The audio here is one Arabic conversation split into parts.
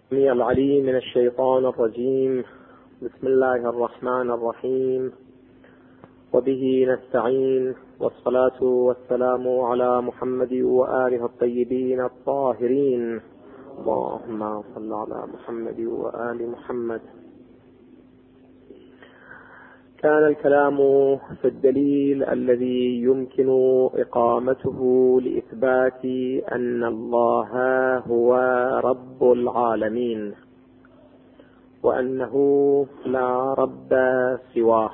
السميع العليم من الشيطان الرجيم. بسم الله الرحمن الرحيم، وبه نستعين، والصلاة والسلام على محمد وآله الطيبين الطاهرين. اللهم صل على محمد وآل محمد. كان الكلام في الدليل الذي يمكن إقامته لإثبات أن الله هو رب العالمين، وأنه لا رب سواه.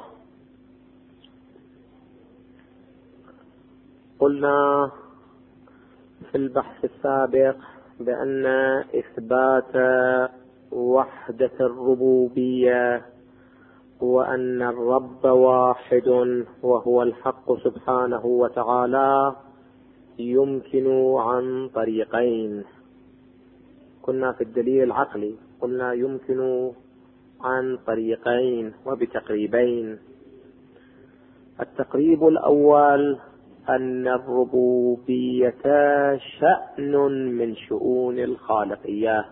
قلنا في البحث السابق بأن إثبات وحدة الربوبية وأن الرب واحد وهو الحق سبحانه وتعالى يمكن عن طريقين. كنا في الدليل العقلي قلنا يمكن عن طريقين وبتقريبين. التقريب الأول أن الربوبية شأن من شؤون الخالقية،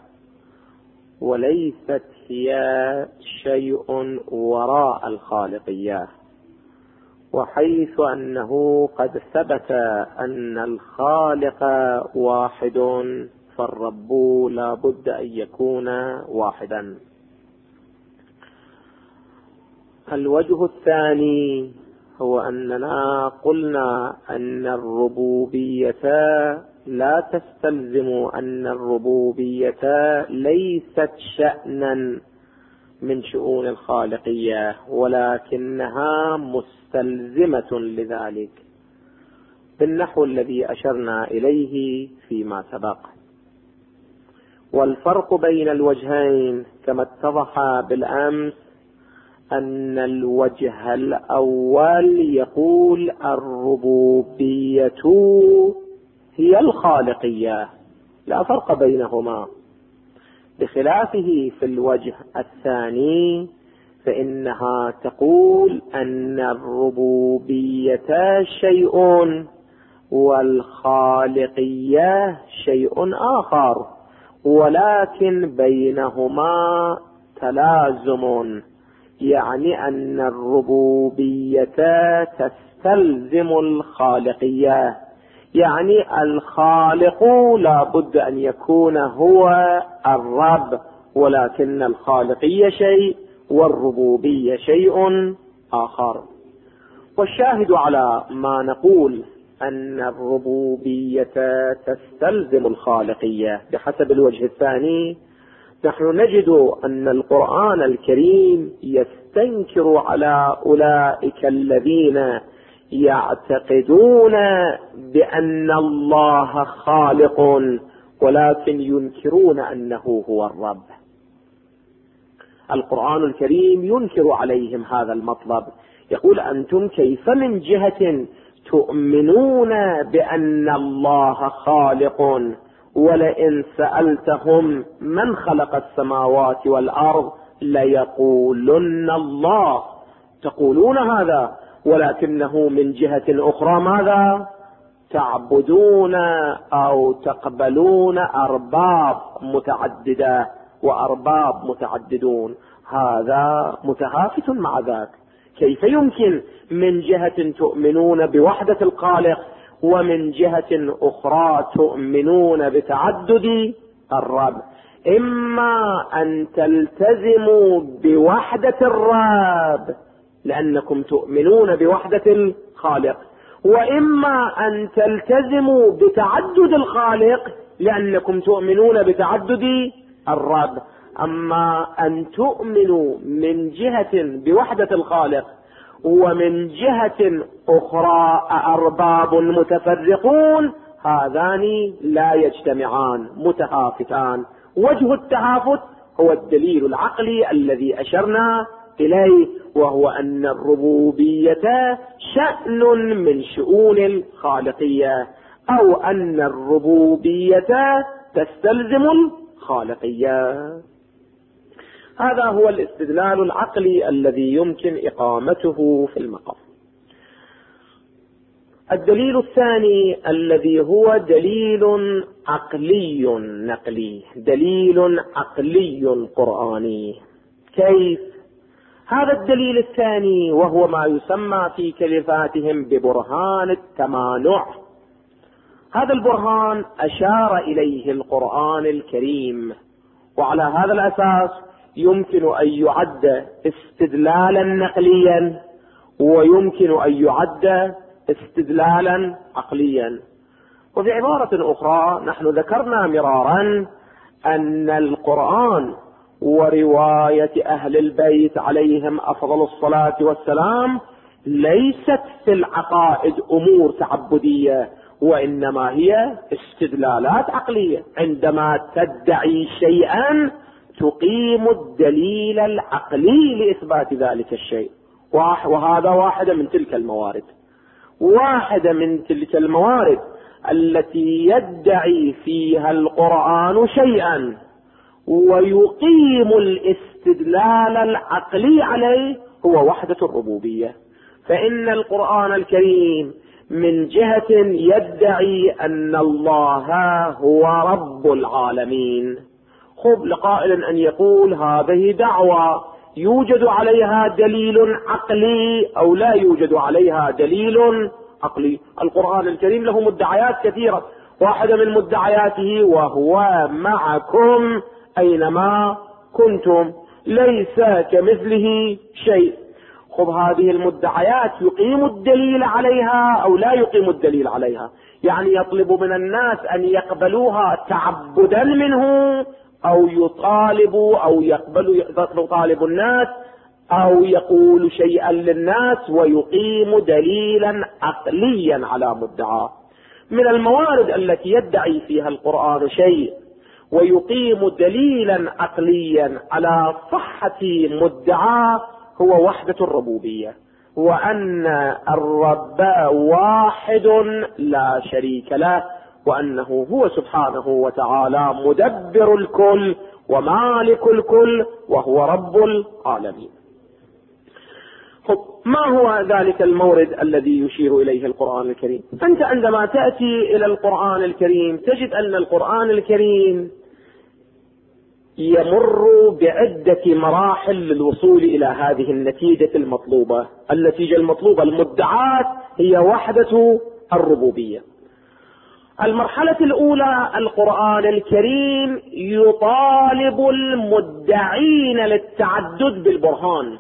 وليست هي شيء وراء الخالقية، وحيث أنه قد ثبت أن الخالق واحد فالرب لا بد أن يكون واحدا. الوجه الثاني هو أننا قلنا أن الربوبية لا تستلزم أن الربوبية ليست شأنا من شؤون الخالقية، ولكنها مستلزمة لذلك بالنحو الذي أشرنا إليه فيما سبق. والفرق بين الوجهين كما اتضح بالأمس أن الوجه الأول يقول الربوبية هي الخالقية، لا فرق بينهما، بخلافه في الوجه الثاني فإنها تقول أن الربوبية شيء والخالقية شيء آخر، ولكن بينهما تلازم، يعني أن الربوبية تستلزم الخالقية، يعني الخالق لا بد أن يكون هو الرب، ولكن الخالقية شيء والربوبية شيء آخر. والشاهد على ما نقول أن الربوبية تستلزم الخالقية بحسب الوجه الثاني، نحن نجد أن القرآن الكريم يستنكر على أولئك الذين يعتقدون بأن الله خالق ولكن ينكرون أنه هو الرب. القرآن الكريم ينكر عليهم هذا المطلب، يقول أنتم كيف من جهة تؤمنون بأن الله خالق ولئن سألتهم من خلق السماوات والأرض ليقولن الله، تقولون هذا، ولكنه من جهة أخرى ماذا تعبدون أو تقبلون أرباب متعددة وأرباب متعددون. هذا متهافت مع ذاك. كيف يمكن من جهة تؤمنون بوحدة الخالق ومن جهة أخرى تؤمنون بتعدد الرب؟ إما أن تلتزموا بوحدة الرب لأنكم تؤمنون بوحدة الخالق، وإما أن تلتزموا بتعدد الخالق لأنكم تؤمنون بتعدد الرب. أما أن تؤمنوا من جهة بوحدة الخالق ومن جهة أخرى أرباب متفرقون، هذان لا يجتمعان، متهافتان. وجه التهافت هو الدليل العقلي الذي أشرنا إليه، وهو أن الربوبية شأن من شؤون الخالقية، أو أن الربوبية تستلزم الخالقية. هذا هو الاستدلال العقلي الذي يمكن إقامته في المقام. الدليل الثاني الذي هو دليل عقلي نقلي، دليل عقلي قرآني. كيف؟ هذا الدليل الثاني وهو ما يسمى في كلماتهم ببرهان التمانع. هذا البرهان أشار إليه القرآن الكريم، وعلى هذا الأساس يمكن أن يعد استدلالا نقليا ويمكن أن يعد استدلالا عقليا. وبعبارة أخرى نحن ذكرنا مرارا أن القرآن ورواية أهل البيت عليهم أفضل الصلاة والسلام ليست في العقائد أمور تعبدية، وإنما هي استدلالات عقلية. عندما تدعي شيئا تقيم الدليل العقلي لإثبات ذلك الشيء، وهذا واحدة من تلك الموارد. واحدة من تلك الموارد التي يدعي فيها القرآن شيئا ويقيم الاستدلال العقلي عليه هو وحدة الربوبية. فإن القرآن الكريم من جهة يدعي أن الله هو رب العالمين. خب لقائل أن يقول هذه دعوة يوجد عليها دليل عقلي أو لا يوجد عليها دليل عقلي. القرآن الكريم له مدعيات كثيرة، واحدة من مدعياته وهو معكم أينما كنتم ليس كمثله شيء. خب هذه المدعيات يقيم الدليل عليها أو لا يقيم الدليل عليها؟ يعني يطلب من الناس أن يقبلوها تعبدا منه، أو يطالبوا أو يطالب الناس أو يقول شيئا للناس ويقيم دليلا عقليا على مدعاه. من الموارد التي يدعي فيها القرآن شيء ويقيم دليلا عقليا على صحة مدعاه هو وحدة الربوبية، وأن الرب واحد لا شريك له، وأنه هو سبحانه وتعالى مدبر الكل ومالك الكل وهو رب العالمين. ما هو ذلك المورد الذي يشير إليه القرآن الكريم؟ أنت عندما تأتي إلى القرآن الكريم تجد أن القرآن الكريم يمر بعدة مراحل للوصول إلى هذه النتيجة المطلوبة. النتيجة المطلوبة المدعاة هي وحدة الربوبية. المرحلة الأولى القرآن الكريم يطالب المدعين للتعدد بالبرهان.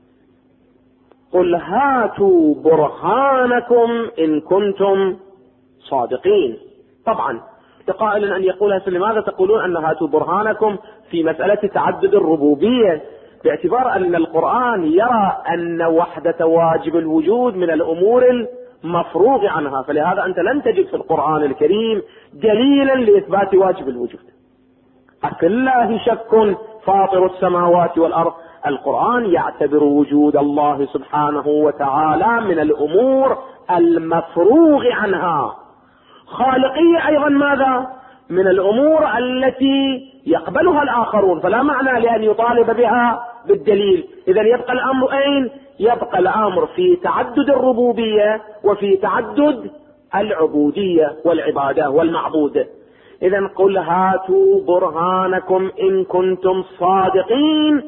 قل هاتوا برهانكم إن كنتم صادقين. طبعا لقائل أن يقول لماذا تقولون أن هاتوا برهانكم في مسألة تعدد الربوبية، باعتبار أن القرآن يرى أن وحدة واجب الوجود من الأمور المفروغ عنها، فلهذا أنت لن تجد في القرآن الكريم دليلا لإثبات واجب الوجود. أفي الله شك فاطر السماوات والأرض. القرآن يعتبر وجود الله سبحانه وتعالى من الأمور المفروغ عنها. خالقية أيضا ماذا؟ من الأمور التي يقبلها الآخرون، فلا معنى لأن يطالب بها بالدليل. إذن يبقى الأمر أين؟ يبقى الأمر في تعدد الربوبية وفي تعدد العبودية والعبادة والمعبود. إذن قل هاتوا برهانكم إن كنتم صادقين.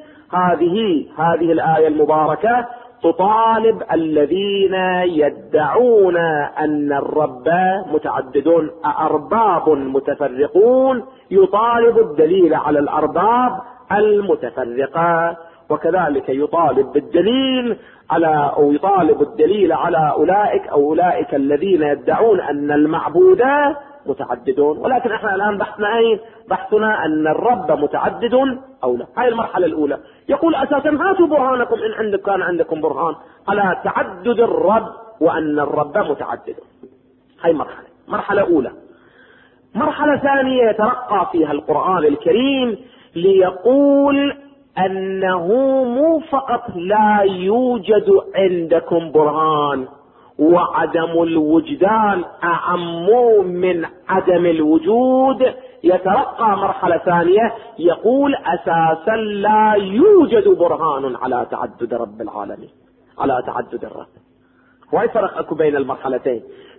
هذه الآية المباركة تطالب الذين يدعون أن الرب متعددون أرباب متفرقون، يطالب الدليل على الأرباب المتفرقة، وكذلك يطالب بالدليل على أو يطالب الدليل على أولئك الذين يدعون أن المعبود متعددون. ولكن احنا الآن بحثنا أين؟ بحثنا أن الرب متعدد أو لا. هاي المرحلة الأولى. يقول أساسا هاتوا برهانكم إن كان عندكم برهان على تعدد الرب وأن الرب متعدد. هاي مرحلة أولى. مرحلة ثانية يترقى فيها القرآن الكريم ليقول أنه مو فقط لا يوجد عندكم برهان، وعدم الوجدان أعم من عدم الوجود. يترقى مرحلة ثانية يقول أساسا لا يوجد برهان على تعدد رب العالمين، على تعدد الرب. وأي فرق أكو بين المرحلتين؟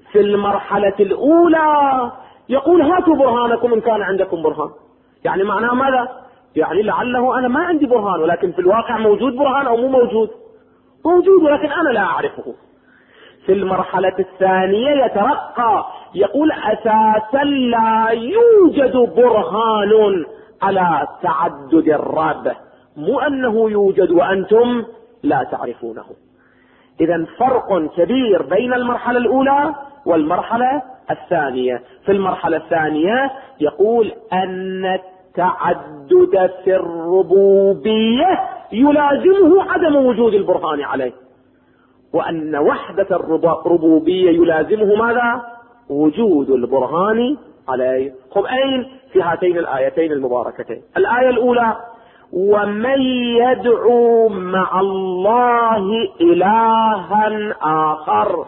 في المرحلة الأولى يقول هاتوا برهانكم إن كان عندكم برهان. يعني معناه ماذا؟ يعني لعله أنا ما عندي برهان، ولكن في الواقع موجود برهان أو مو موجود؟ موجود، ولكن أنا لا أعرفه. في المرحلة الثانية يترقى، يقول أساسا لا يوجد برهان على تعدد الرب، مو أنه يوجد وأنتم لا تعرفونه. إذن فرق كبير بين المرحلة الأولى والمرحلة الثانية. في المرحلة الثانية يقول أن التعدد في الربوبية يلازمه عدم وجود البرهان عليه، وأن وحدة الربوبية يلازمه ماذا؟ وجود البرهان عليه. خب أين؟ في هاتين الآيتين المباركتين. الآية الأولى: ومن يدعو مع الله إلها آخر.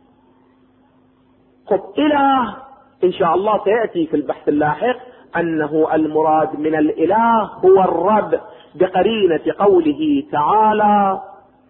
خب إله إن شاء الله سيأتي في البحث اللاحق أنه المراد من الإله هو الرب، بقرينة قوله تعالى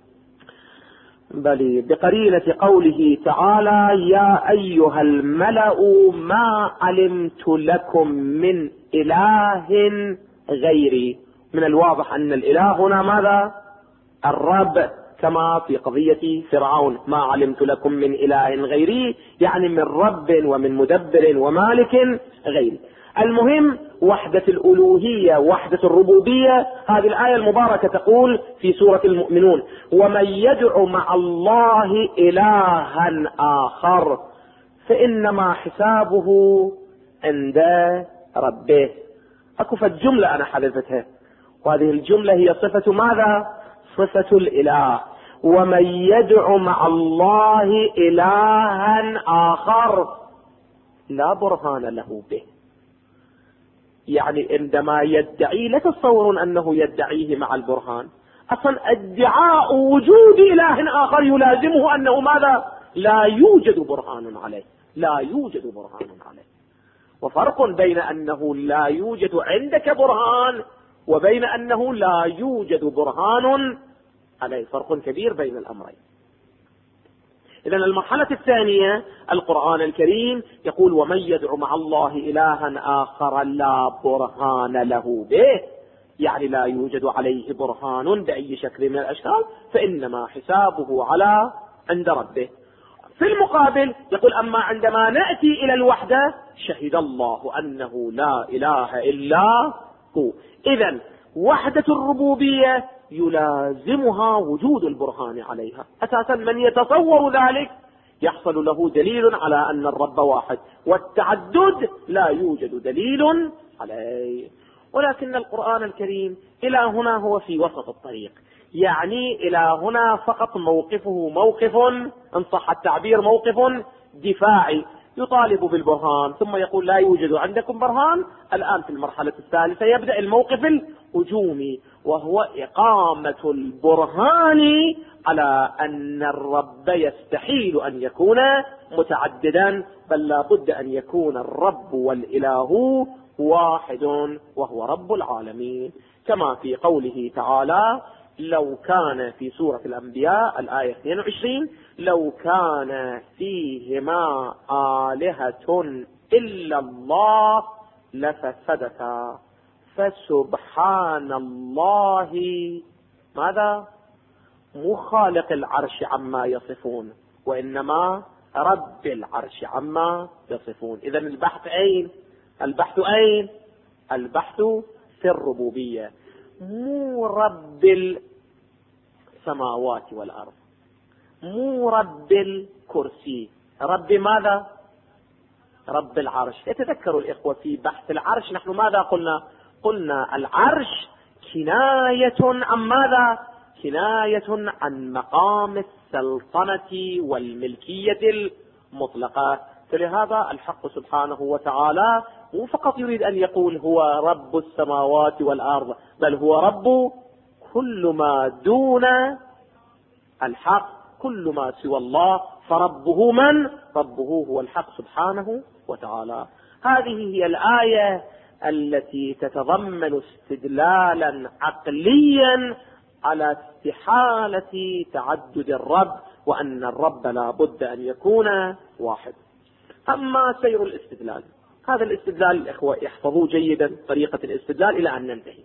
يا أيها الملأ ما علمت لكم من إله غيري. من الواضح أن الإله هنا ماذا؟ الرب، كما في قضية فرعون: ما علمت لكم من إله غيري، يعني من رب ومن مدبر ومالك غيري. المهم وحدة الألوهية، وحدة الربوبية. هذه الآية المباركة تقول في سورة المؤمنون: ومن يدعو مع الله إلها آخر فإنما حسابه عند ربه. أكفت جملة أنا حذفتها، وهذه الجملة هي صفة ماذا؟ صفة الإله. ومن يدعو مع الله إلها آخر لا برهان له به. يعني عندما يدعي لا تتصورون أنه يدعيه مع البرهان، أصلا ادعاء وجود إله آخر يلازمه أنه ماذا؟ لا يوجد برهان عليه، لا يوجد برهان عليه. وفرق بين أنه لا يوجد عندك برهان وبين أنه لا يوجد برهان عليه، فرق كبير بين الأمرين. إذن المرحلة الثانية القرآن الكريم يقول: ومن يدعو مع الله إلها آخر لا برهان له به، يعني لا يوجد عليه برهان بأي شكل من الأشكال، فإنما حسابه عند ربه. في المقابل يقول: أما عندما نأتي إلى الوحدة شهد الله أنه لا إله إلا هو. إذن وحدة الربوبية يلازمها وجود البرهان عليها. أساسا من يتصور ذلك يحصل له دليل على أن الرب واحد، والتعدد لا يوجد دليل عليه. ولكن القرآن الكريم إلى هنا هو في وسط الطريق، يعني إلى هنا فقط موقفه موقف، إن صح التعبير، موقف دفاعي، يطالب بالبرهان ثم يقول لا يوجد عندكم برهان. الآن في المرحلة الثالثة يبدأ الموقف الهجومي، وهو إقامة البرهان على أن الرب يستحيل أن يكون متعددا، بل لا بد أن يكون الرب والإله واحد وهو رب العالمين، كما في قوله تعالى: لو كان في سورة الأنبياء الآية 22: لو كان فيهما آلهة إلا الله لفسدتا فسبحان الله ماذا؟ مو خالق العرش عما يصفون، وإنما رب العرش عما يصفون. إذن البحث أين؟ البحث في الربوبية، مو رب السماوات والأرض، مو رب الكرسي، رب ماذا؟ رب العرش. يتذكروا الإخوة في بحث العرش نحن ماذا قلنا العرش كناية عن ماذا؟ كناية عن مقام السلطنة والملكية المطلقة. فلهذا الحق سبحانه وتعالى مو فقط يريد أن يقول هو رب السماوات والأرض، بل هو رب كل ما دون الحق، كل ما سوى الله، فربه من؟ ربه هو الحق سبحانه وتعالى. هذه هي الآية التي تتضمن استدلالا عقليا على استحالة تعدد الرب وأن الرب لا بد أن يكون واحد. أما سير الاستدلال، هذا الاستدلال الإخوة يحفظوه جيدا طريقة الاستدلال إلى أن ننتهي.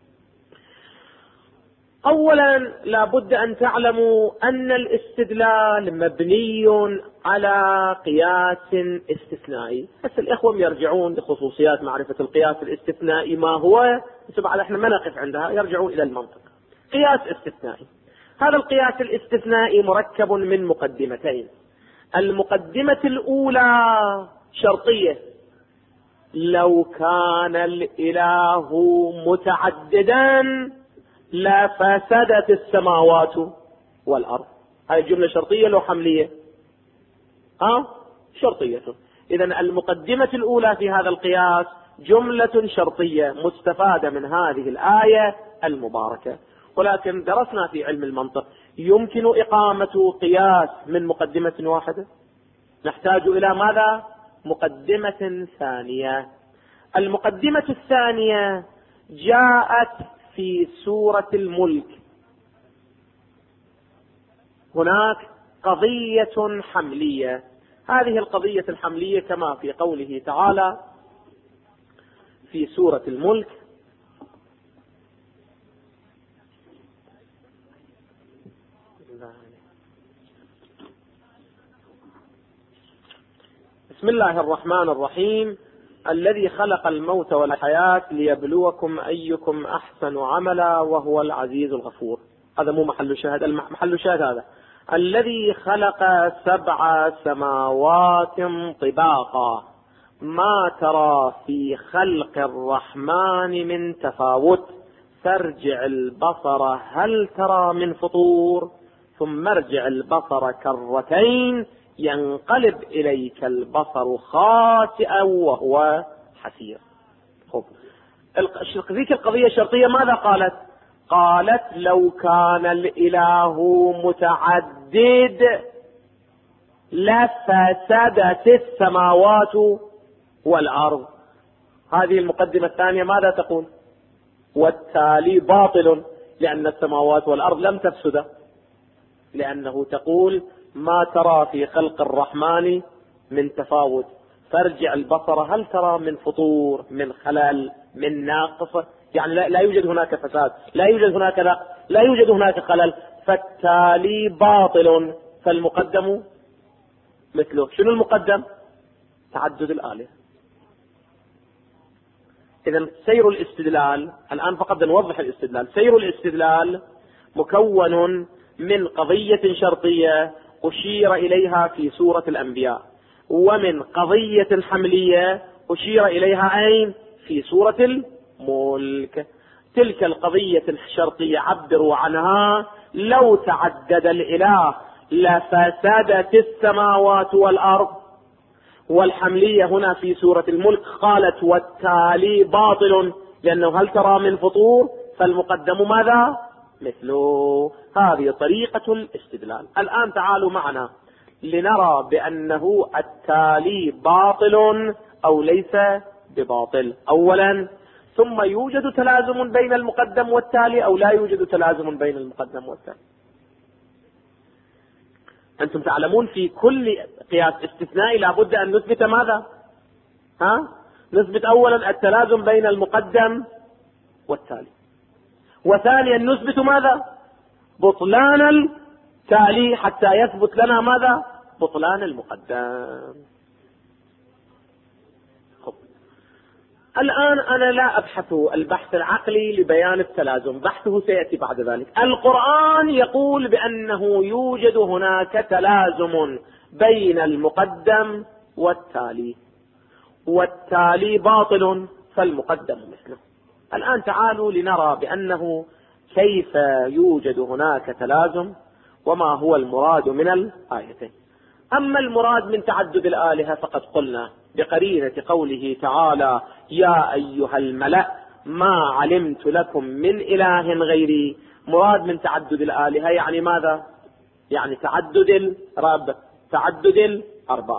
أولا لا بد أن تعلموا أن الاستدلال مبني على قياس استثنائي. بس الإخوة يرجعون لخصوصيات معرفة القياس الاستثنائي ما هو، طبعا احنا ما نقف عندها، يرجعون إلى المنطق. قياس استثنائي، هذا القياس الاستثنائي مركب من مقدمتين. المقدمة الأولى شرطية، لو كان الإله متعددا لفسدت السماوات والأرض. هذه الجملة شرطية لو حملية؟ شرطية. إذن المقدمة الأولى في هذا القياس جملة شرطية مستفادة من هذه الآية المباركة. ولكن درسنا في علم المنطق يمكن إقامة قياس من مقدمة واحدة؟ نحتاج إلى ماذا؟ مقدمة ثانية. المقدمة الثانية جاءت في سورة الملك. هناك قضية حملية، هذه القضية الحملية كما في قوله تعالى في سورة الملك: بسم الله الرحمن الرحيم: الذي خلق الموت والحياة ليبلوكم أيكم أحسن عملا وهو العزيز الغفور. هذا مو محل الشاهد، محل الشاهد هذا: الذي خلق 7 سماوات طباقا ما ترى في خلق الرحمن من تفاوت فارجع البصر هل ترى من فطور ثم ارجع البصر كرتين ينقلب إليك البصر خاسئا وهو حسير. ذيك القضية الشرطية ماذا قالت؟ قالت لو كان الإله متعدد لفسدت السماوات والأرض. هذه المقدمة الثانية ماذا تقول؟ والتالي باطل، لأن السماوات والأرض لم تفسد، لأنه تقول ما ترى في خلق الرحمن من تفاوت فارجع البصر هل ترى من فطور، من خلل، من ناقص. يعني لا يوجد هناك فساد، لا يوجد هناك نقص، لا يوجد هناك خلل، فالتالي باطل. فالمقدم مثله. شنو المقدم؟ تعدد الآلهة. إذن سير الاستدلال الآن فقط نوضح الاستدلال. سير الاستدلال مكون من قضية شرطية أشير إليها في سورة الأنبياء، ومن قضية حملية أشير إليها أين؟ في سورة الملك. تلك القضية الشرطية عبروا عنها: لو تعدد الإله لفسدت السماوات والأرض. والحملية هنا في سورة الملك قالت والتالي باطل، لأنه هل ترى من فطور، فالمقدم ماذا؟ مثله. هذه طريقة الاستدلال. الآن تعالوا معنا لنرى بأنه التالي باطل أو ليس بباطل أولا، ثم يوجد تلازم بين المقدم والتالي أو لا يوجد تلازم بين المقدم والتالي. أنتم تعلمون في كل قياس استثنائي لابد أن نثبت ماذا؟ نثبت أولا التلازم بين المقدم والتالي، وثانيا نثبت ماذا؟ بطلان التالي حتى يثبت لنا ماذا؟ بطلان المقدم. الآن أنا لا أبحث البحث العقلي لبيان التلازم، بحثه سيأتي بعد ذلك. القرآن يقول بأنه يوجد هناك تلازم بين المقدم والتالي، والتالي باطل فالمقدم مثله. الآن تعالوا لنرى بأنه كيف يوجد هناك تلازم وما هو المراد من الآيتين. أما المراد من تعدد الآلهة فقد قلنا بقرينة قوله تعالى: يا أيها الملأ ما علمت لكم من إله غيري. مراد من تعدد الآلهة يعني ماذا؟ يعني تعدد الرب، تعدد الأرباب.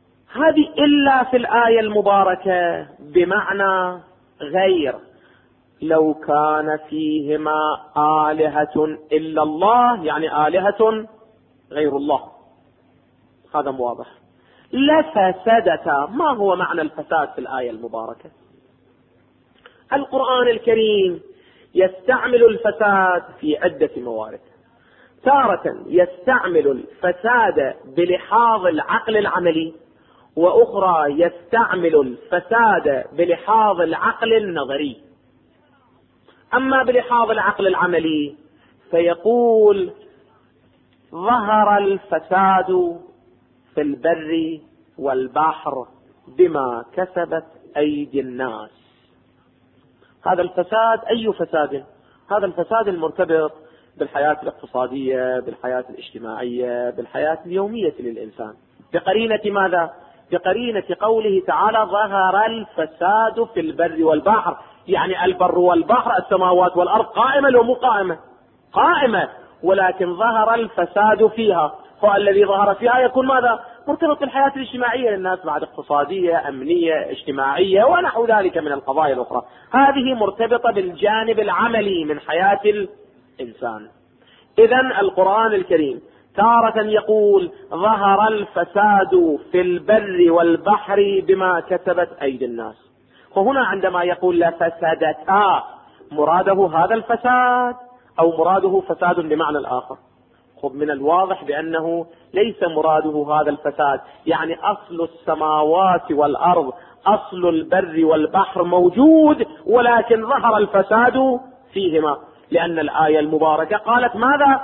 هذه إلا في الآية المباركة بمعنى غير. لو كان فيهما آلهة إلا الله، يعني آلهة غير الله، هذا واضح. لفسدتا. ما هو معنى الفساد في الآية المباركة؟ القرآن الكريم يستعمل الفساد في عدة موارد. تارة يستعمل الفساد بلحاظ العقل العملي، وأخرى يستعمل الفساد بلحاظ العقل النظري. أما بلحاظ العقل العملي فيقول ظهر الفساد في البر والبحر بما كسبت أيدي الناس. هذا الفساد أي فساد؟ هذا الفساد المرتبط بالحياة الاقتصادية، بالحياة الاجتماعية، بالحياة اليومية للإنسان. بقرينة ماذا؟ بقرينة قوله تعالى ظهر الفساد في البر والبحر، يعني البر والبحر السماوات والأرض قائمة لو مو قائمة؟ قائمة، ولكن ظهر الفساد فيها. فالذي ظهر فيها يكون ماذا؟ مرتبط بالحياة الاجتماعية للناس، بعد اقتصادية، أمنية، اجتماعية، ونحو ذلك من القضايا الأخرى. هذه مرتبطة بالجانب العملي من حياة الإنسان. إذن القرآن الكريم تارة يقول ظهر الفساد في البر والبحر بما كسبت أيدي الناس، وهنا عندما يقول لفسدتا مراده هذا الفساد أو مراده فساد بمعنى الآخر؟ خب من الواضح بأنه ليس مراده هذا الفساد، يعني أصل السماوات والأرض، أصل البر والبحر موجود، ولكن ظهر الفساد فيهما، لأن الآية المباركة قالت ماذا؟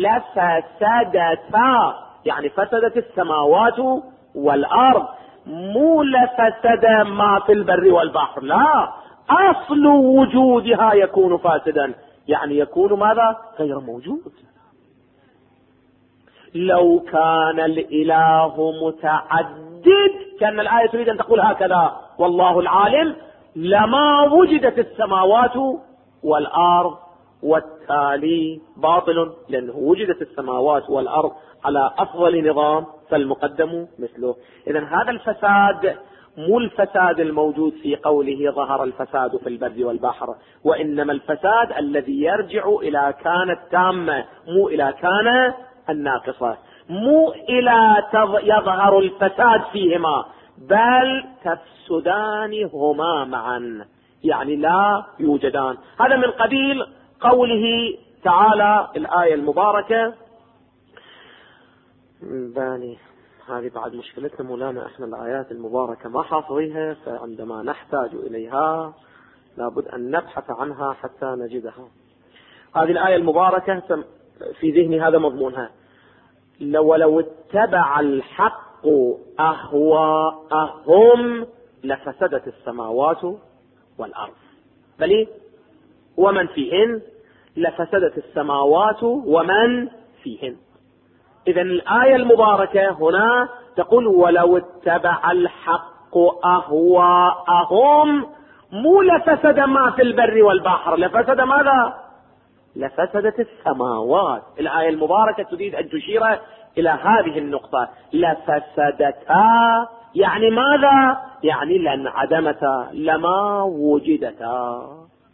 لفسدتا، يعني فسدت السماوات والأرض، مو لفسد ما في البر والبحر، لا، أصل وجودها يكون فاسدا، يعني يكون ماذا؟ غير موجود. لو كان الإله متعدد، كان الآية تريد أن تقول هكذا والله العالم، لما وجدت السماوات والأرض، والتالي باطل، لأنه وجدت السماوات والأرض على أفضل نظام فالمقدم مثله. إذن هذا الفساد مو الفساد الموجود في قوله ظهر الفساد في البر والبحر، وإنما الفساد الذي يرجع إلى كان التامة، مو إلى كان الناقصة، مو إلى يظهر الفساد فيهما، بل تفسدان هما معا، يعني لا يوجدان. هذا من قبيل قوله تعالى الآية المباركة. باني هذه بعد مشكلتنا مولانا، احنا الآيات المباركة ما حافظيها، فعندما نحتاج إليها لابد أن نبحث عنها حتى نجدها. هذه الآية المباركة في ذهني هذا مضمونها: ولو اتبع الحق أهواءهم لفسدت السماوات والأرض، بل ومن فيهن، لفسدت السماوات ومن فيهن. إذن الآية المباركة هنا تقول ولو اتبع الحق أهواءهم، مو لفسد ما في البر والبحر، لفسد ماذا؟ لفسدت السماوات. الآية المباركة تريد أن تشير إلى هذه النقطة، لفسدتا، يعني ماذا؟ يعني لانعدمتا، لما وجدتا.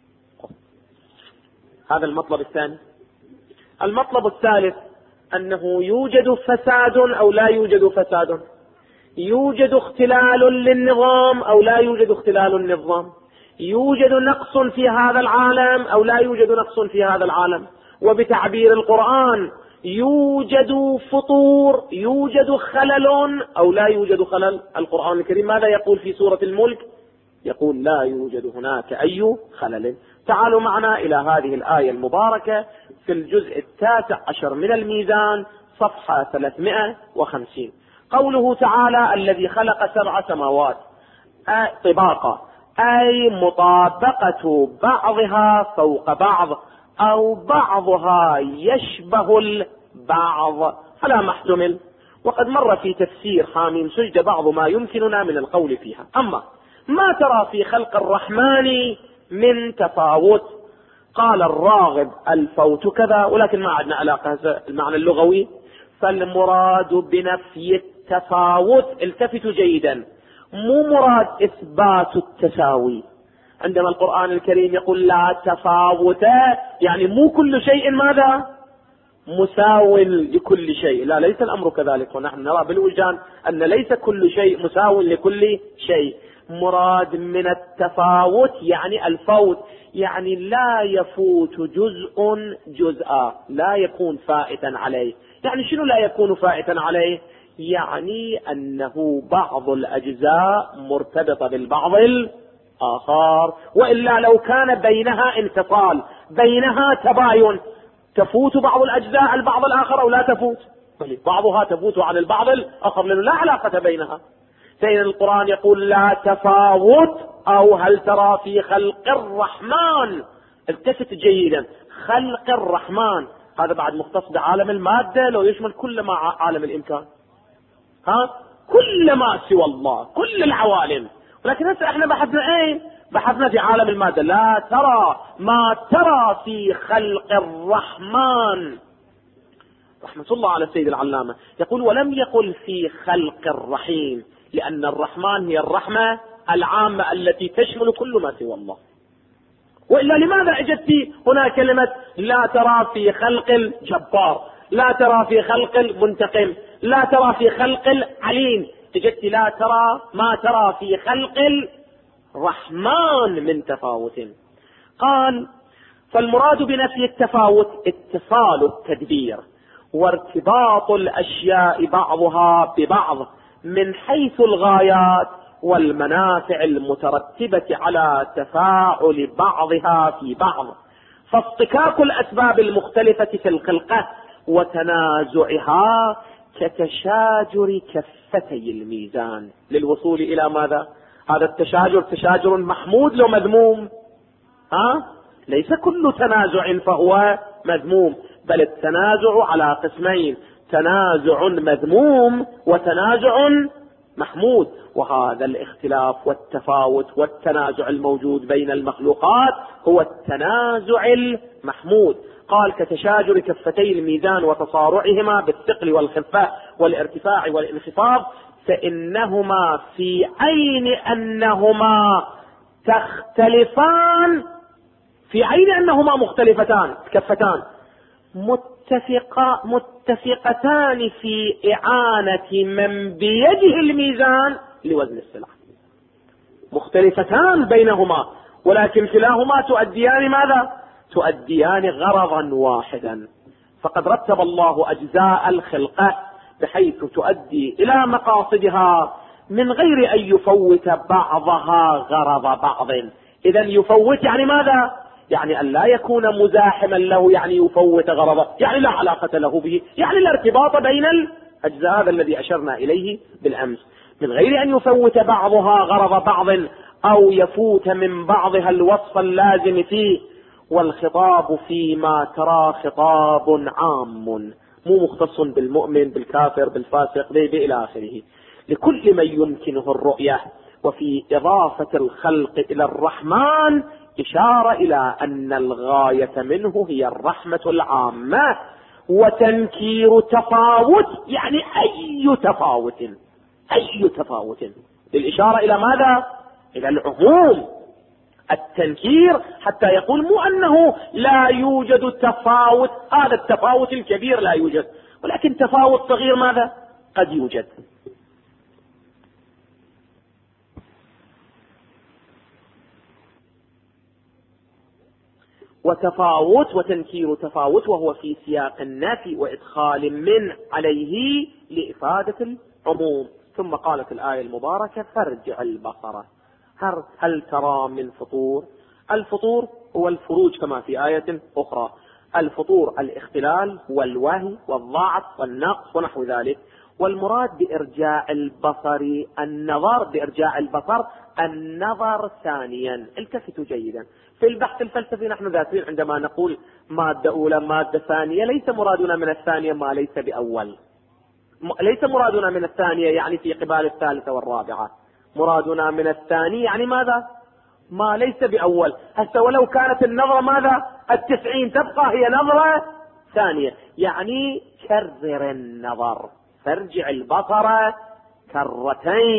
هذا المطلب الثاني. المطلب الثالث أنه يوجد فساد أو لا يوجد فساد، يوجد اختلال للنظام أو لا يوجد اختلال للنظام، يوجد نقص في هذا العالم أو لا يوجد نقص في هذا العالم، وبتعبير القرآن يوجد فطور، يوجد خلل أو لا يوجد خلل. القرآن الكريم ماذا يقول في سورة الملك؟ يقول لا يوجد هناك أي خلل. تعالوا معنا إلى هذه الآية المباركة في الجزء 19 من الميزان، صفحة 350. قوله تعالى الذي خلق 7 سماوات طباقا، أي مطابقة بعضها فوق بعض أو بعضها يشبه البعض على ما احتمل. وقد مر في تفسير حاميم سجد بعض ما يمكننا من القول فيها. أما ما ترى في خلق الرحمن من تفاوت؟ قال الراغب الفوت كذا، ولكن ما عندنا علاقة المعنى اللغوي، فالمراد بنفي التفاوت، التفتوا جيدا، مو مراد إثبات التساوي. عندما القرآن الكريم يقول لا تفاوت، يعني مو كل شيء ماذا؟ مساو لكل شيء. لا، ليس الأمر كذلك، ونحن نرى بالوجدان أن ليس كل شيء مساو لكل شيء. مراد من التفاوت يعني الفوت، يعني لا يفوت جزء جزءا، لا يكون فائتا عليه. يعني شنو لا يكون فائتا عليه؟ يعني أنه بعض الأجزاء مرتبطة بالبعض الآخر، وإلا لو كان بينها انفصال، بينها تباين، تفوت بعض الأجزاء البعض الآخر أو لا تفوت، بعضها تفوت عن البعض الآخر لأنه لا علاقة بينها. فإن القرآن يقول لا تفاوت أو هل ترى في خلق الرحمن، التفت جيدا، خلق الرحمن هذا بعد مختص بعالم المادة لو يشمل كل ما عالم الإمكان، كل ما سوى الله، كل العوالم. ولكن هسه احنا بحثنا ايه؟ بحثنا في عالم المادة. لا ترى ما ترى في خلق الرحمن. رحمة الله على السيد العلامة يقول ولم يقل في خلق الرحيم، لأن الرحمن هي الرحمة العامة التي تشمل كل ما سوى الله. وإلا لماذا اجت هنا كلمة لا ترى في خلق الجبار، لا ترى في خلق المنتقم، لا ترى في خلق العليم، اجت لا ترى ما ترى في خلق الرحمن من تفاوت. قال فالمراد بنفي التفاوت اتصال التدبير وارتباط الأشياء بعضها ببعض من حيث الغايات والمنافع المترتبة على تفاعل بعضها في بعض، فاصطكاك الأسباب المختلفة في الخلقة وتنازعها كتشاجر كفتي الميزان للوصول إلى ماذا؟ هذا التشاجر تشاجر محمود لو مذموم؟ ليس كل تنازع فهو مذموم، بل التنازع على قسمين، تنازع مذموم وتنازع محمود. وهذا الاختلاف والتفاوت والتنازع الموجود بين المخلوقات هو التنازع المحمود. قال كتشاجر كفتي الميزان وتصارعهما بالثقل والخفة والارتفاع والانخفاض، فإنهما في عين أنهما تختلفان، في عين أنهما مختلفتان كفتان متفقتان في إعانة من بيده الميزان لوزن السلع، مختلفتان بينهما، ولكن كلاهما تؤديان ماذا؟ تؤديان غرضا واحدا. فقد رتب الله أجزاء الخلقة بحيث تؤدي إلى مقاصدها من غير أن يفوت بعضها غرض بعض. إذن يفوت يعني ماذا؟ يعني أن لا يكون مزاحما له، يعني يفوت غرضه، يعني لا علاقة له به، يعني الارتباط بين الأجزاء، هذا الذي أشرنا إليه بالأمس، من غير أن يفوت بعضها غرض بعض أو يفوت من بعضها الوصف اللازم فيه. والخطاب فيما ترى خطاب عام مو مختص بالمؤمن بالكافر بالفاسق إلى آخره، لكل من يمكنه الرؤية. وفي إضافة الخلق إلى الرحمن إشارة إلى أن الغاية منه هي الرحمة العامة، وتنكير تفاوت يعني أي تفاوت للإشارة إلى ماذا؟ إلى العموم. التنكير حتى يقول مو أنه لا يوجد تفاوت، هذا التفاوت الكبير لا يوجد، ولكن تفاوت صغير ماذا؟ قد يوجد. وتفاوت وتنكير تفاوت وهو في سياق النفي وإدخال من عليه لإفادة العموم. ثم قالت الآية المباركة فارجع البصر هل ترى من فطور. الفطور هو الفروج كما في آية أخرى، الفطور الاختلال والوهي والضعف والنقص ونحو ذلك. والمراد بإرجاع البصر النظر، بإرجاع البصر النظر ثانيا. التفتوا جيدا، في البحث الفلسفي نحن ذاتين عندما نقول مادة أولى مادة ثانية ليس مرادنا من الثانية ما ليس بأول، ليس مرادنا من الثانية يعني في قبال الثالثة والرابعة، مرادنا من الثاني يعني ماذا؟ ما ليس بأول. هسه ولو كانت النظرة ماذا؟ 90 تبقى هي نظرة ثانية، يعني كرر النظر، فارجع البصر كرتين،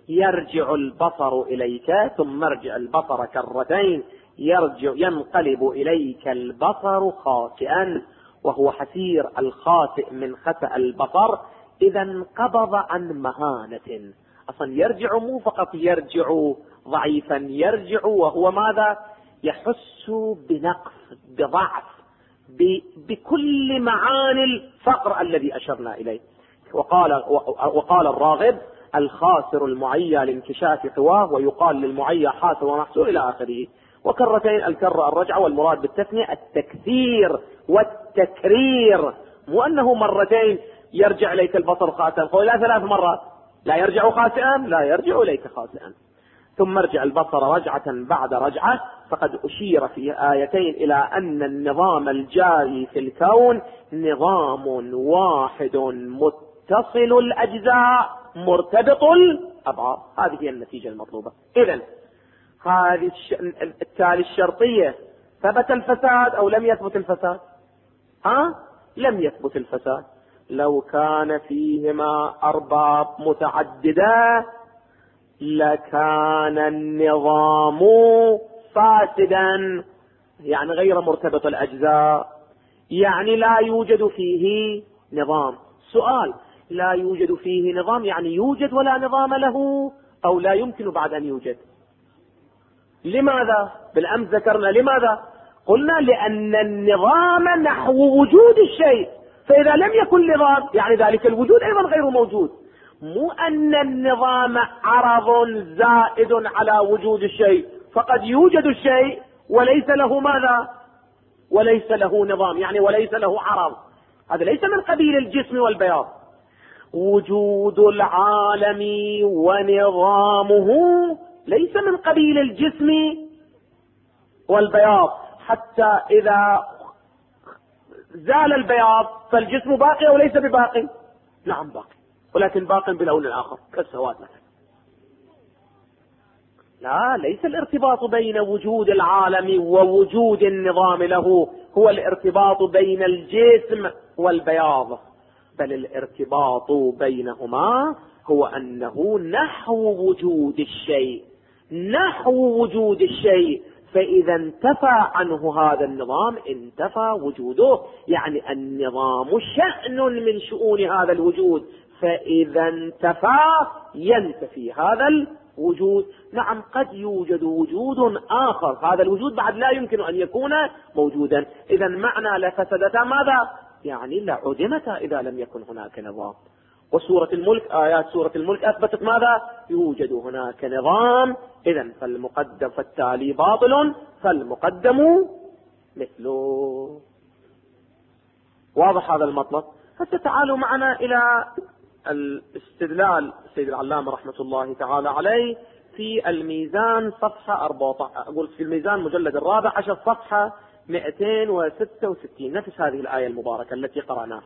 يرجع البصر إليك ثم ارجع البصر كرتين ينقلب إليك البصر خاسئا، وهو حسير الخاسئ من خسأ البصر إذا انقبض عن مهانة. أصلا يرجع مو فقط يرجع ضعيفا، يرجع وهو ماذا؟ يحس بنقص، بضعف، بكل معاني الفقر الذي أشرنا إليه. وقال الراغب: الخاسر المعيى لانكشاف قواه، ويقال للمعيى حاسر ومحسور إلى آخره. وكرتين الكر الرجعة، والمراد بالتثنية التكثير والتكرير، مو أنه مرتين يرجع إليك البصر خاسئا، لا 3 مرات، لا يرجع خاسئا، لا يرجع إليك خاسئا. ثم ارجع البصر رجعة بعد رجعة. فقد أشير في آيتين إلى أن النظام الجاري في الكون نظام واحد متصل الأجزاء مرتبط الأبعاد. هذه هي النتيجة المطلوبة. إذن هذه التالي الشرطية، ثبت الفساد أو لم يثبت الفساد؟ لم يثبت الفساد. لو كان فيهما أرباب متعددة لكان النظام فاسدا، يعني غير مرتبط الأجزاء، يعني لا يوجد فيه نظام. سؤال: لا يوجد فيه نظام يعني يوجد ولا نظام له، أو لا يمكن بعد أن يوجد؟ لماذا؟ بالأمس ذكرنا لماذا، قلنا لأن النظام نحو وجود الشيء، فإذا لم يكن نظام يعني ذلك الوجود أيضا غير موجود. مو أن النظام عرض زائد على وجود الشيء، فقد يوجد الشيء وليس له ماذا؟ وليس له نظام، يعني وليس له عرض. هذا ليس من قبيل الجسم والبياض. وجود العالم ونظامه ليس من قبيل الجسم والبياض، حتى إذا زال البياض فالجسم باقي أو ليس بباقي؟ نعم باقي، ولكن باق بلون آخر كالسواد مثلا. لا، ليس الارتباط بين وجود العالم ووجود النظام له هو الارتباط بين الجسم والبياض، بل الارتباط بينهما هو أنه نحو وجود الشيء، نحو وجود الشيء، فإذا انتفى عنه هذا النظام انتفى وجوده، يعني النظام شأن من شؤون هذا الوجود، فإذا انتفى ينتفي هذا الوجود. نعم، قد يوجد وجود آخر، هذا الوجود بعد لا يمكن أن يكون موجودا. إذا معنى لفسدتا ماذا؟ يعني لعدمتا إذا لم يكن هناك نظام. وسورة الملك، آيات سورة الملك أثبتت ماذا؟ يوجد هناك نظام. إذن فالمقدم فالتالي باطل، فالمقدم مثله. واضح هذا المطلب؟ فتعالوا معنا إلى الاستدلال السيد العلامة رحمة الله تعالى عليه في الميزان صفحة 14، أقول في الميزان مجلد 14 صفحة 266، نفس هذه الآية المباركة التي قرأناها.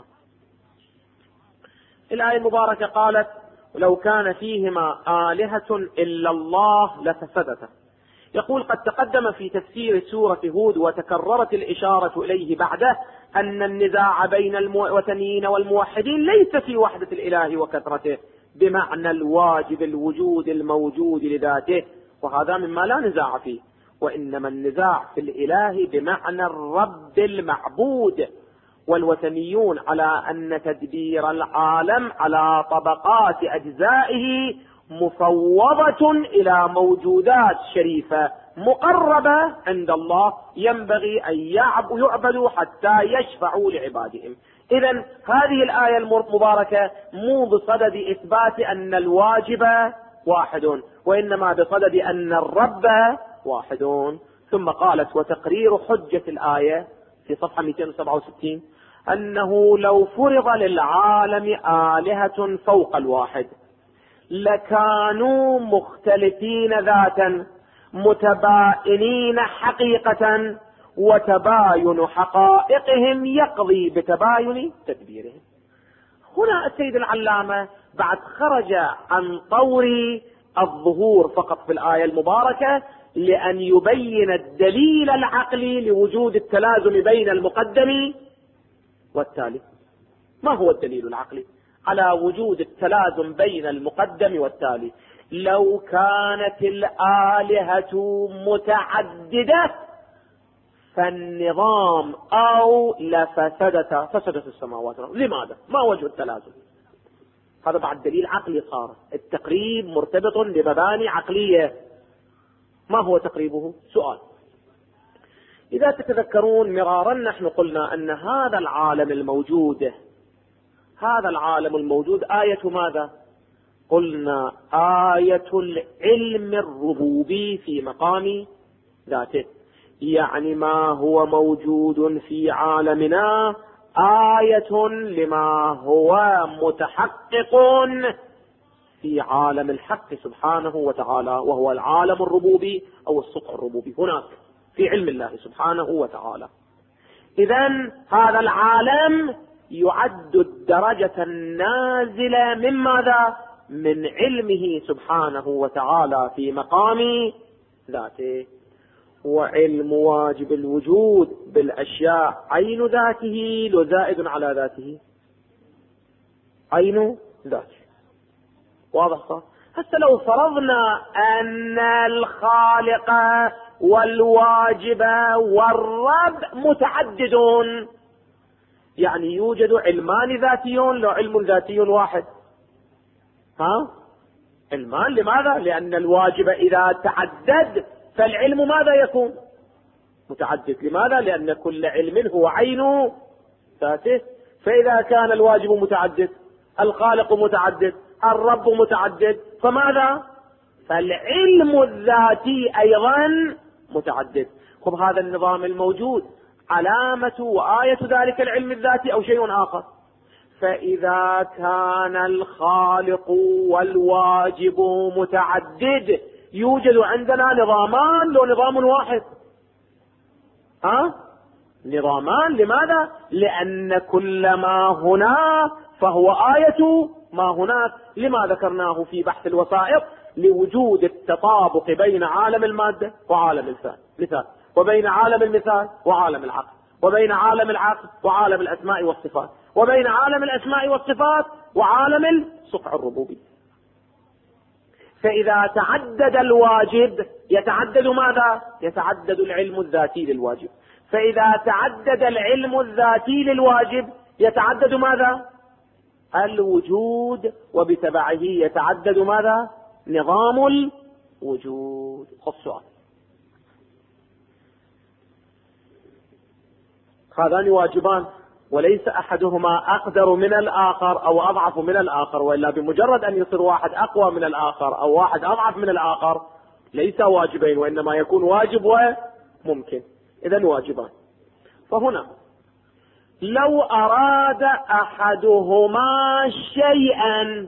الآية المباركة قالت: لو كان فيهما آلهة إلا الله لفسدتا. يقول: قد تقدم في تفسير سورة هود وتكررت الإشارة إليه بعده أن النزاع بين الوثنيين والموحدين ليس في وحدة الإله وكثرته بمعنى الواجب الوجود الموجود لذاته، وهذا مما لا نزاع فيه، وإنما النزاع في الإله بمعنى الرب المعبود. والوثنيون على أن تدبير العالم على طبقات أجزائه مفوضة إلى موجودات شريفة مقربة عند الله ينبغي أن يعبدوا حتى يشفعوا لعبادهم. إذن هذه الآية المباركة مو بصدد إثبات أن الواجب واحد، وإنما بصدد أن الرب واحد. ثم قالت: وتقرير حجة الآية في صفحة 267 أنه لو فرض للعالم آلهة فوق الواحد لكانوا مختلفين ذاتا متباينين حقيقة، وتباين حقائقهم يقضي بتباين تدبيرهم. هنا السيد العلامة بعد خرج عن طور الظهور فقط في الآية المباركة لأن يبين الدليل العقلي لوجود التلازم بين المقدم والتالي. ما هو الدليل العقلي على وجود التلازم بين المقدم والتالي؟ لو كانت الآلهة متعددة فالنظام أو فسدت السماوات والأرض. لماذا؟ ما وجه التلازم؟ هذا بعد دليل عقلي صار. التقريب مرتبط بمباني عقلية. ما هو تقريبه؟ سؤال. إذا تتذكرون مرارا نحن قلنا أن هذا العالم الموجود آية ماذا؟ قلنا آية العلم الربوبي في مقام ذاته، يعني ما هو موجود في عالمنا آية لما هو متحقق في عالم الحق سبحانه وتعالى، وهو العالم الربوبي أو السطع الربوبي هناك في علم الله سبحانه وتعالى. إذن هذا العالم يعد الدرجة النازلة من ماذا؟ من علمه سبحانه وتعالى في مقام ذاته. وعلم واجب الوجود بالأشياء عين ذاته لو زائد على ذاته، عين ذاته. واضح صح؟ هسه لو فرضنا أن الخالق والواجب والرب متعددون، يعني يوجد علمان ذاتيون لو علم ذاتي واحد. علمان. لماذا؟ لأن الواجب إذا تعدد فالعلم ماذا يكون؟ متعدد. لماذا؟ لأن كل علم هو عين ذاته. فإذا كان الواجب متعدد، الخالق متعدد، الرب متعدد، فماذا؟ فالعلم الذاتي أيضا متعدد. خب هذا النظام الموجود علامة وآية ذلك العلم الذاتي أو شيء آخر. فإذا كان الخالق والواجب متعدد يوجد عندنا نظامان لو نظام واحد. نظامان. لماذا؟ لأن كل ما هنا فهو آية ما هناك. لما ذكرناه في بحث الوسائط؟ لوجود التطابق بين عالم المادة وعالم المثال، وبين عالم المثال وعالم العقل، وبين عالم العقل وعالم الأسماء والصفات، وبين عالم الأسماء والصفات وعالم السطع الربوبي. فإذا تعدد الواجب يتعدد ماذا؟ يتعدد العلم الذاتي للواجب. فإذا تعدد العلم الذاتي للواجب يتعدد ماذا؟ الوجود، وبتبعه يتعدد ماذا؟ نظام الوجود. خذ سؤال. هذان واجبان وليس أحدهما أقدر من الآخر أو أضعف من الآخر، وإلا بمجرد أن يصير واحد أقوى من الآخر أو واحد أضعف من الآخر ليس واجبين، وإنما يكون واجب وممكن. إذن واجبان. فهنا لو أراد أحدهما شيئا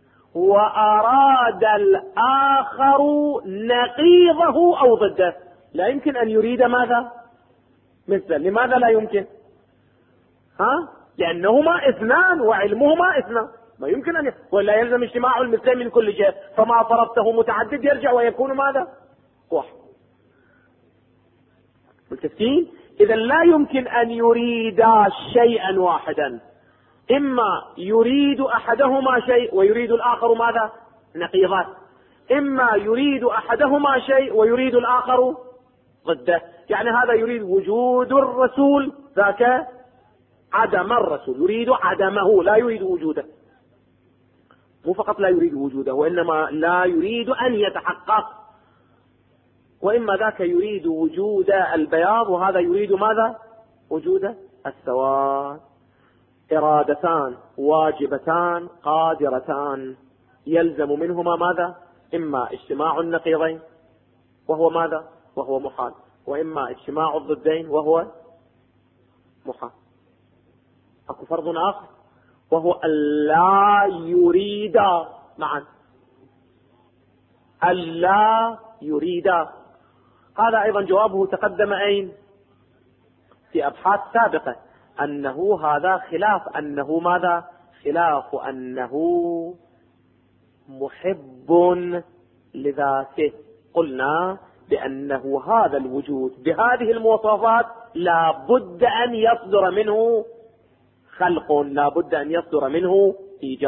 وأراد الآخر نقيضه أو ضده لا يمكن أن يريد ماذا؟ مثل. لماذا لا يمكن؟ لأنهما اثنان وعلمهما اثنان، ما يمكن أن ولا يلزم اجتماع المثلين من كل جهة، فما فرضته متعدد يرجع ويكون ماذا؟ واحد. ملتفتين؟ إذا لا يمكن أن يريدا شيئا واحدا، إما يريد أحدهما شيء ويريد الآخر ماذا؟ نقيضات، إما يريد أحدهما شيء ويريد الآخر ضده. يعني هذا يريد وجود الرسول، ذاك عدم الرسول، يريد عدمه لا يريد وجوده. مو فقط لا يريد وجوده، وإنما لا يريد أن يتحقق. وإما ذاك يريد وجود البياض وهذا يريد ماذا؟ وجود السواد. إرادتان واجبتان قادرتان يلزم منهما ماذا؟ إما اجتماع النقيضين وهو ماذا؟ وهو محال، وإما اجتماع الضدين وهو محال. أكو فرض آخر وهو ألا يريدا معا، ألا يريدا. هذا أيضا جوابه تقدم أين؟ في أبحاث سابقة، أنه هذا خلاف أنه ماذا؟ خلاف أنه محب لذاته. قلنا بأنه هذا الوجود بهذه المواصفات لا بد أن يصدر منه خلق، لا بد أن يصدر منه إيجاد.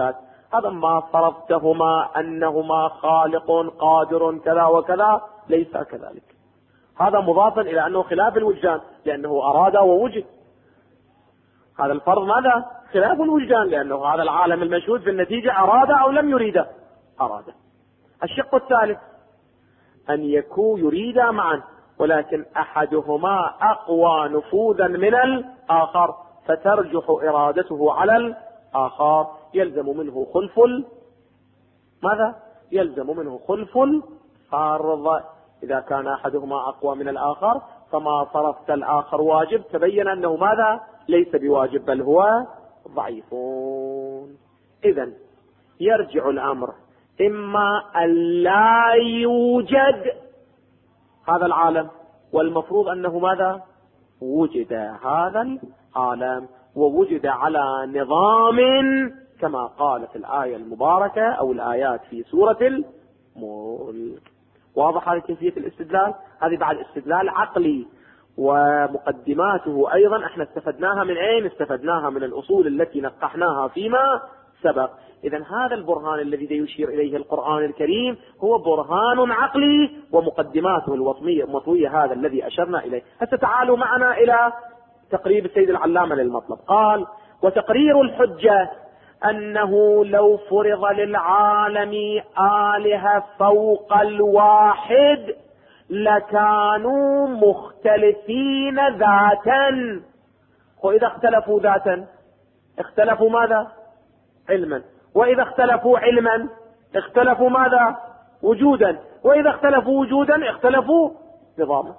هذا ما فرضتهما أنهما خالق قادر كذا وكذا، ليس كذلك. هذا مضافا إلى أنه خلاف الوجدان، لأنه أراد ووجد. هذا الفرض ماذا؟ خلاف الوجدان، لأنه هذا العالم المشهود في النتيجة أراد أو لم يريد؟ أراد. الشق الثالث أن يكون يريدا معا، ولكن أحدهما أقوى نفوذا من الآخر، فترجح إرادته على الآخر، يلزم منه خلف ماذا؟ يلزم منه خلف الفرض. إذا كان أحدهما أقوى من الآخر فما فرضت الآخر واجب، تبين أنه ماذا؟ ليس بواجب، بل هو ضعيف. إذن يرجع الأمر إما أن لا يوجد هذا العالم، والمفروض أنه ماذا؟ وجد هذا العالم، ووجد على نظام كما قالت الآية المباركة أو الآيات في سورة الملك. واضح هذه كيفية الاستدلال؟ هذه بعد استدلال عقلي، ومقدماته أيضا احنا استفدناها من أين؟ استفدناها من الأصول التي نقحناها فيما سبق. إذن هذا البرهان الذي يشير إليه القرآن الكريم هو برهان عقلي، ومقدماته المطوية هذا الذي أشرنا إليه. هسه تعالوا معنا إلى تقريب السيد العلامة للمطلب. قال: وتقرير الحجة أنه لو فرض للعالم آلهة فوق الواحد لكانوا مختلفين ذاتا. وإذا اختلفوا ذاتا اختلفوا ماذا؟ علما. وإذا اختلفوا علما اختلفوا ماذا؟ وجودا. وإذا اختلفوا وجودا اختلفوا نظاما.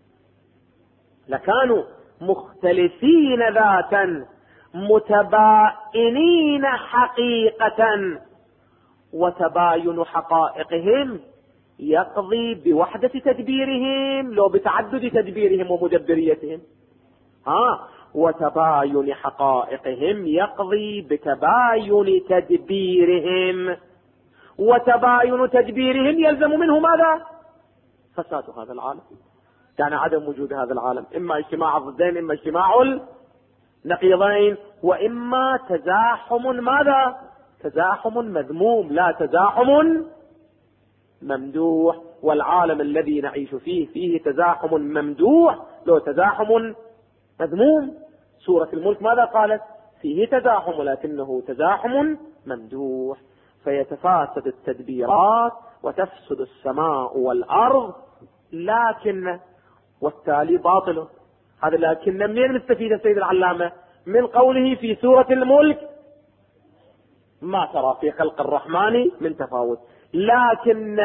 لكانوا مختلفين ذاتا متباينين حقيقة، وتباين حقائقهم يقضي بوحدة تدبيرهم لو بتعدد تدبيرهم ومدبريتهم. وتباين حقائقهم يقضي بتباين تدبيرهم، وتباين تدبيرهم يلزم منه ماذا؟ فساد هذا العالم، يعني عدم وجود هذا العالم، إما اجتماع الضدين، إما اجتماع النقيضين، وإما تزاحم ماذا؟ تزاحم مذموم لا تزاحم ممدوح. والعالم الذي نعيش فيه تزاحم ممدوح لو تزاحم مذموم. سورة الملك ماذا قالت؟ فيه تزاحم ولكنه تزاحم ممدوح. فيتفاسد التدبيرات وتفسد السماء والأرض، لكن والتالي باطل. هذا لكن منين نستفيد السيد العلامة؟ من قوله في سورة الملك: ما ترى في خلق الرحمن من تفاوت. لكن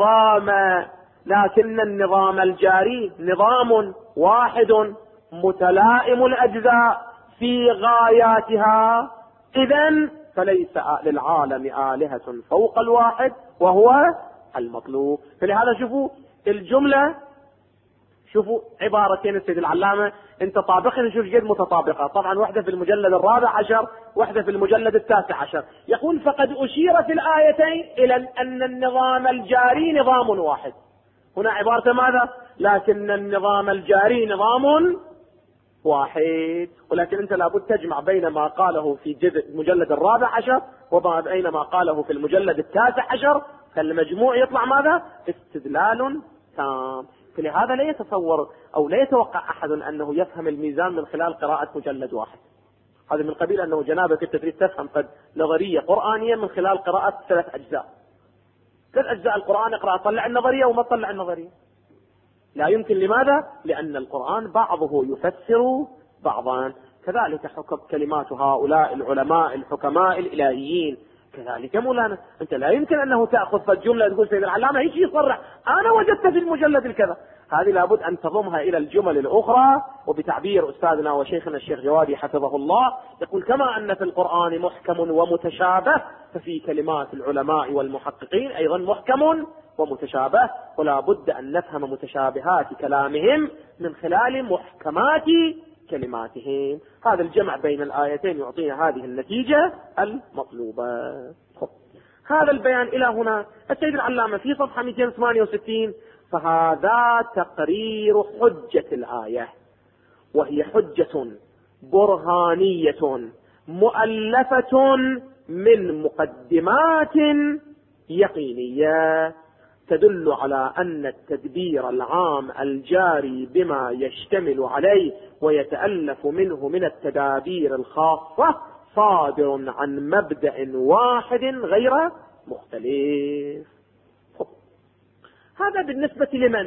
النظام الجاري نظام واحد متلائم الأجزاء في غاياتها، إذن فليس للعالم آلهة فوق الواحد وهو المطلوب. فلهذا شوفوا الجملة، شوفوا عبارتين السيد العلامة انت طابقين، نشوف جد متطابقة. طبعا واحدة في المجلد 14، واحدة في المجلد 19. يقول: فقد أشير في الآيتين إلى أن النظام الجاري نظام واحد. هنا عبارة ماذا؟ لكن النظام الجاري نظام واحد. ولكن انت لابد تجمع بين ما قاله في المجلد 14 وبين ما قاله في المجلد 19، فالمجموع يطلع ماذا؟ استدلال تام. فلهذا لا يتصور أو لا يتوقع أحد أنه يفهم الميزان من خلال قراءة مجلد واحد. هذا من قبيل أنه جنابك تريد تفهم قد نظرية قرآنية من خلال قراءة 3 أجزاء. 3 أجزاء القرآن اقرأ، طلع النظرية وما طلع النظرية. لا يمكن. لماذا؟ لأن القرآن بعضه يفسر بعضا. كذلك حكم كلمات هؤلاء العلماء الحكماء الإلهيين. كذلك مولانا أنت لا يمكن أنه تأخذ الجملة تقول سيد العلامة هيك يصرح أنا وجدت في المجلد الكذا. هذه لابد أن تضمها إلى الجمل الأخرى. وبتعبير أستاذنا وشيخنا الشيخ جوادي حفظه الله يقول: كما أن في القرآن محكم ومتشابه، ففي كلمات العلماء والمحققين أيضا محكم ومتشابه، ولا بد أن نفهم متشابهات كلامهم من خلال محكمات كلماتهم. هذا الجمع بين الآيتين يعطينا هذه النتيجة المطلوبة. هذا البيان إلى هنا. السيد العلامة في صفحة 268: فهذا تقرير حجة الآية، وهي حجة برهانية مؤلفة من مقدمات يقينية تدل على أن التدبير العام الجاري بما يشتمل عليه ويتألف منه من التدابير الخاصة صادر عن مبدأ واحد غير مختلف. هذا بالنسبة لمن؟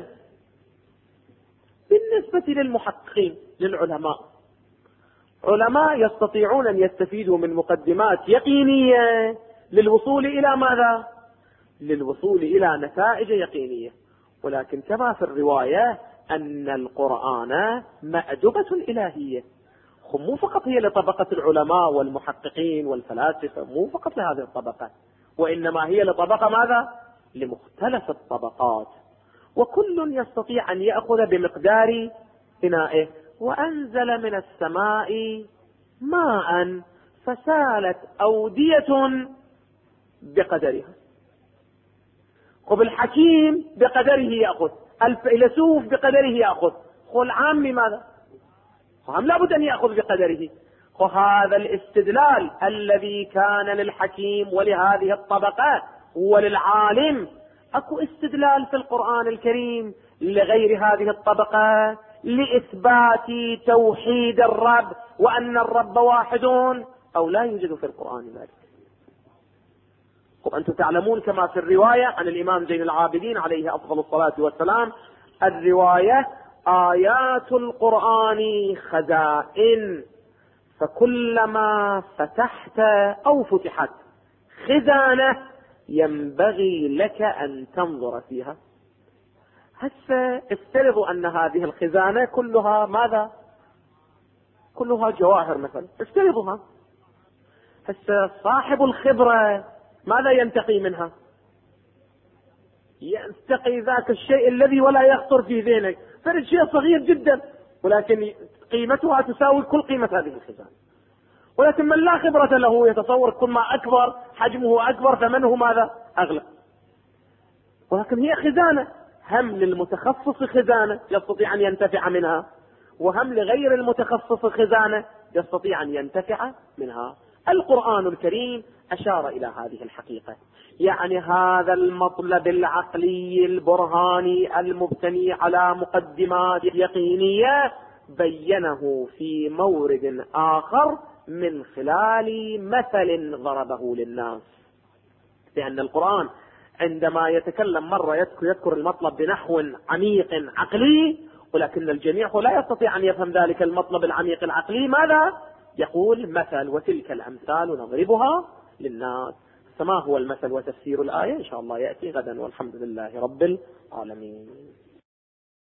بالنسبة للمحققين، للعلماء. علماء يستطيعون أن يستفيدوا من مقدمات يقينية للوصول إلى ماذا؟ للوصول إلى نتائج يقينية. ولكن كما في الرواية أن القرآن مأدبة إلهية، مو فقط هي لطبقة العلماء والمحققين والفلاسفة، مو فقط لهذه الطبقة، وإنما هي لطبقة ماذا؟ لمختلف الطبقات، وكل يستطيع أن يأخذ بمقدار إنائه. وأنزل من السماء ماء فسالت أودية بقدرها. خب الحكيم بقدره يأخذ، الفيلسوف بقدره يأخذ، خو العام ماذا؟ هم لابد أن يأخذ بقدره. وهذا الاستدلال الذي كان للحكيم ولهذه الطبقة وللعالم، أكو استدلال في القرآن الكريم لغير هذه الطبقة لإثبات توحيد الرب وأن الرب واحد، أو لا يوجد في القرآن ذلك؟ وأنتم تعلمون كما في الرواية عن الإمام زين العابدين عليه أفضل الصلاة والسلام، الرواية آيات القرآن خزائن، فكلما فتحت أو فتحت خزانة ينبغي لك أن تنظر فيها. هسه افترضوا أن هذه الخزانة كلها ماذا؟ كلها جواهر مثلا، افترضوها. هسه صاحب الخبرة ماذا ينتقي منها؟ ينتقي ذاك الشيء الذي ولا يخطر في ذهنك، فرد شيء صغير جدا ولكن قيمتها تساوي كل قيمة هذه الخزانة. ولكن من لا خبرة له يتصور كل ما أكبر حجمه أكبر ثمنه ماذا؟ أغلى. ولكن هي خزانة، هم للمتخصص خزانة يستطيع أن ينتفع منها، وهم لغير المتخصص خزانة يستطيع أن ينتفع منها. القرآن الكريم أشار إلى هذه الحقيقة، يعني هذا المطلب العقلي البرهاني المبتني على مقدمات يقينية بينه في مورد آخر من خلال مثل ضربه للناس. لأن القرآن عندما يتكلم مرة يذكر المطلب بنحو عميق عقلي، ولكن الجميع لا يستطيع أن يفهم ذلك المطلب العميق العقلي. ماذا يقول؟ مثل، وتلك الأمثال نضربها للناس. فما هو المثل وتفسير الآية إن شاء الله يأتي غدا، والحمد لله رب العالمين.